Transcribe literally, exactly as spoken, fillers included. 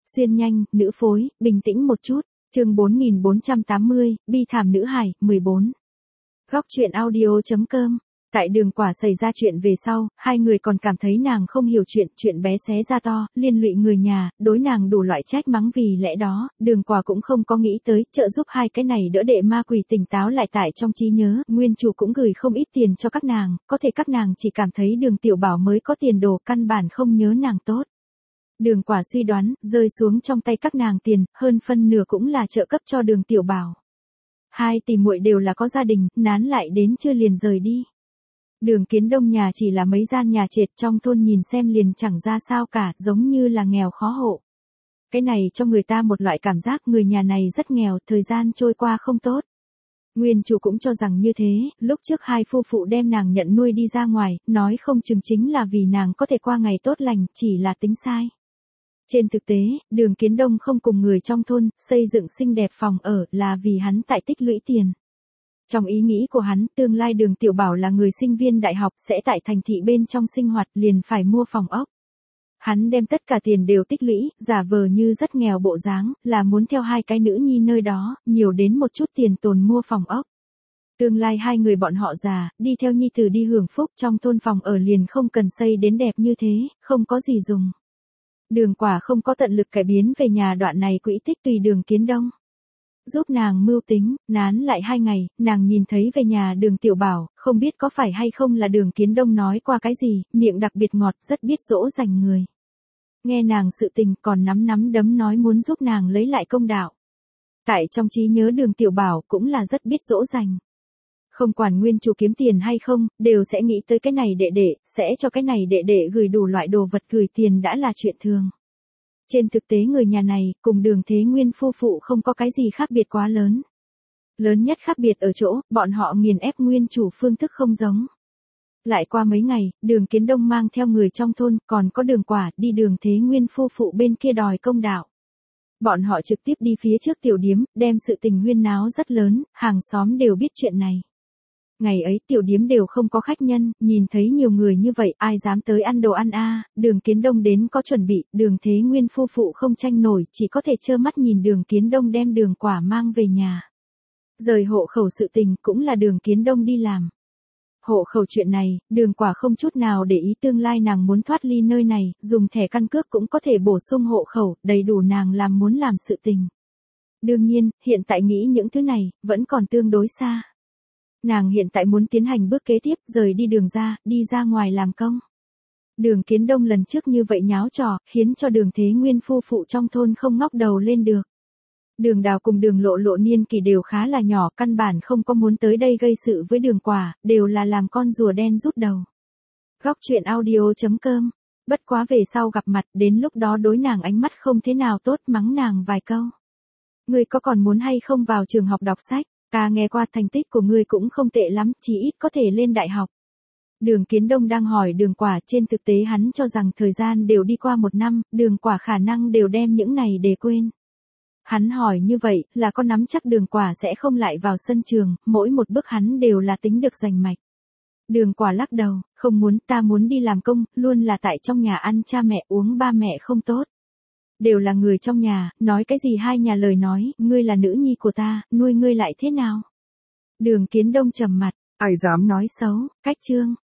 Xuyên nhanh, nữ phối, bình tĩnh một chút. Chương bốn nghìn bốn trăm tám mươi, bi thảm nữ hài, mười bốn. Góc truyện audio.com. Tại Đường Quả xảy ra chuyện về sau, hai người còn cảm thấy nàng không hiểu chuyện, chuyện bé xé ra to, liên lụy người nhà, đối nàng đủ loại trách mắng, vì lẽ đó, Đường Quả cũng không có nghĩ tới, trợ giúp hai cái này đỡ đệ ma quỷ tỉnh táo lại tại trong trí nhớ, nguyên chủ cũng gửi không ít tiền cho các nàng, có thể các nàng chỉ cảm thấy Đường Tiểu Bảo mới có tiền đồ, căn bản không nhớ nàng tốt. Đường Quả suy đoán, rơi xuống trong tay các nàng tiền, hơn phân nửa cũng là trợ cấp cho Đường Tiểu Bảo. Hai tỷ muội đều là có gia đình, nán lại đến chưa liền rời đi. Đường Kiến Đông nhà chỉ là mấy gian nhà trệt trong thôn, nhìn xem liền chẳng ra sao cả, giống như là nghèo khó hộ. Cái này cho người ta một loại cảm giác người nhà này rất nghèo, thời gian trôi qua không tốt. Nguyên chủ cũng cho rằng như thế, lúc trước hai phu phụ đem nàng nhận nuôi đi ra ngoài, nói không chừng chính là vì nàng có thể qua ngày tốt lành, chỉ là tính sai. Trên thực tế, Đường Kiến Đông không cùng người trong thôn xây dựng xinh đẹp phòng ở là vì hắn tại tích lũy tiền. Trong ý nghĩ của hắn, tương lai Đường Tiểu Bảo là người sinh viên đại học, sẽ tại thành thị bên trong sinh hoạt, liền phải mua phòng ốc. Hắn đem tất cả tiền đều tích lũy, giả vờ như rất nghèo bộ dáng, là muốn theo hai cái nữ nhi nơi đó, nhiều đến một chút tiền tồn mua phòng ốc. Tương lai hai người bọn họ già, đi theo nhi tử đi hưởng phúc, trong thôn phòng ở liền không cần xây đến đẹp như thế, không có gì dùng. Đường Quả không có tận lực cải biến về nhà đoạn này quỹ tích tùy Đường Kiến Đông. Giúp nàng mưu tính, nán lại hai ngày, nàng nhìn thấy về nhà Đường Tiểu Bảo, không biết có phải hay không là Đường Kiến Đông nói qua cái gì, miệng đặc biệt ngọt, rất biết dỗ dành người. Nghe nàng sự tình, còn nắm nắm đấm nói muốn giúp nàng lấy lại công đạo. Tại trong trí nhớ Đường Tiểu Bảo cũng là rất biết dỗ dành. Không quản nguyên chủ kiếm tiền hay không, đều sẽ nghĩ tới cái này đệ đệ, sẽ cho cái này đệ đệ gửi đủ loại đồ vật, gửi tiền đã là chuyện thường. Trên thực tế người nhà này, cùng Đường Thế Nguyên phu phụ không có cái gì khác biệt quá lớn. Lớn nhất khác biệt ở chỗ, bọn họ nghiền ép nguyên chủ phương thức không giống. Lại qua mấy ngày, Đường Kiến Đông mang theo người trong thôn, còn có Đường Quả, đi Đường Thế Nguyên phu phụ bên kia đòi công đạo. Bọn họ trực tiếp đi phía trước tiểu điếm, đem sự tình huyên náo rất lớn, hàng xóm đều biết chuyện này. Ngày ấy tiểu điếm đều không có khách nhân, nhìn thấy nhiều người như vậy, ai dám tới ăn đồ ăn a? À, Đường Kiến Đông đến có chuẩn bị, Đường Thế Nguyên phu phụ không tranh nổi, chỉ có thể trơ mắt nhìn Đường Kiến Đông đem Đường Quả mang về nhà. Rời hộ khẩu sự tình cũng là Đường Kiến Đông đi làm. Hộ khẩu chuyện này, Đường Quả không chút nào để ý, tương lai nàng muốn thoát ly nơi này, dùng thẻ căn cước cũng có thể bổ sung hộ khẩu, đầy đủ nàng làm muốn làm sự tình. Đương nhiên, hiện tại nghĩ những thứ này, vẫn còn tương đối xa. Nàng hiện tại muốn tiến hành bước kế tiếp, rời đi Đường ra, đi ra ngoài làm công. Đường Kiến Đông lần trước như vậy nháo trò, khiến cho Đường Thế Nguyên phu phụ trong thôn không ngóc đầu lên được. Đường Đào cùng Đường Lộ Lộ niên kỳ đều khá là nhỏ, căn bản không có muốn tới đây gây sự với Đường Quả, đều là làm con rùa đen rút đầu. Góc truyện audio.com. Bất quá về sau gặp mặt, đến lúc đó đối nàng ánh mắt không thế nào tốt, mắng nàng vài câu. Ngươi có còn muốn hay không vào trường học đọc sách? Ta nghe qua thành tích của ngươi cũng không tệ lắm, chỉ ít có thể lên đại học. Đường Kiến Đông đang hỏi Đường Quả, trên thực tế hắn cho rằng thời gian đều đi qua một năm, Đường Quả khả năng đều đem những này để quên. Hắn hỏi như vậy, là có nắm chắc Đường Quả sẽ không lại vào sân trường, mỗi một bước hắn đều là tính được rành mạch. Đường Quả lắc đầu, không muốn, ta muốn đi làm công, luôn là tại trong nhà ăn cha mẹ uống ba mẹ không tốt. Đều là người trong nhà, nói cái gì hai nhà lời nói, ngươi là nữ nhi của ta, nuôi ngươi lại thế nào? Đường Kiến Đông trầm mặt, ai dám nói xấu, cách chương.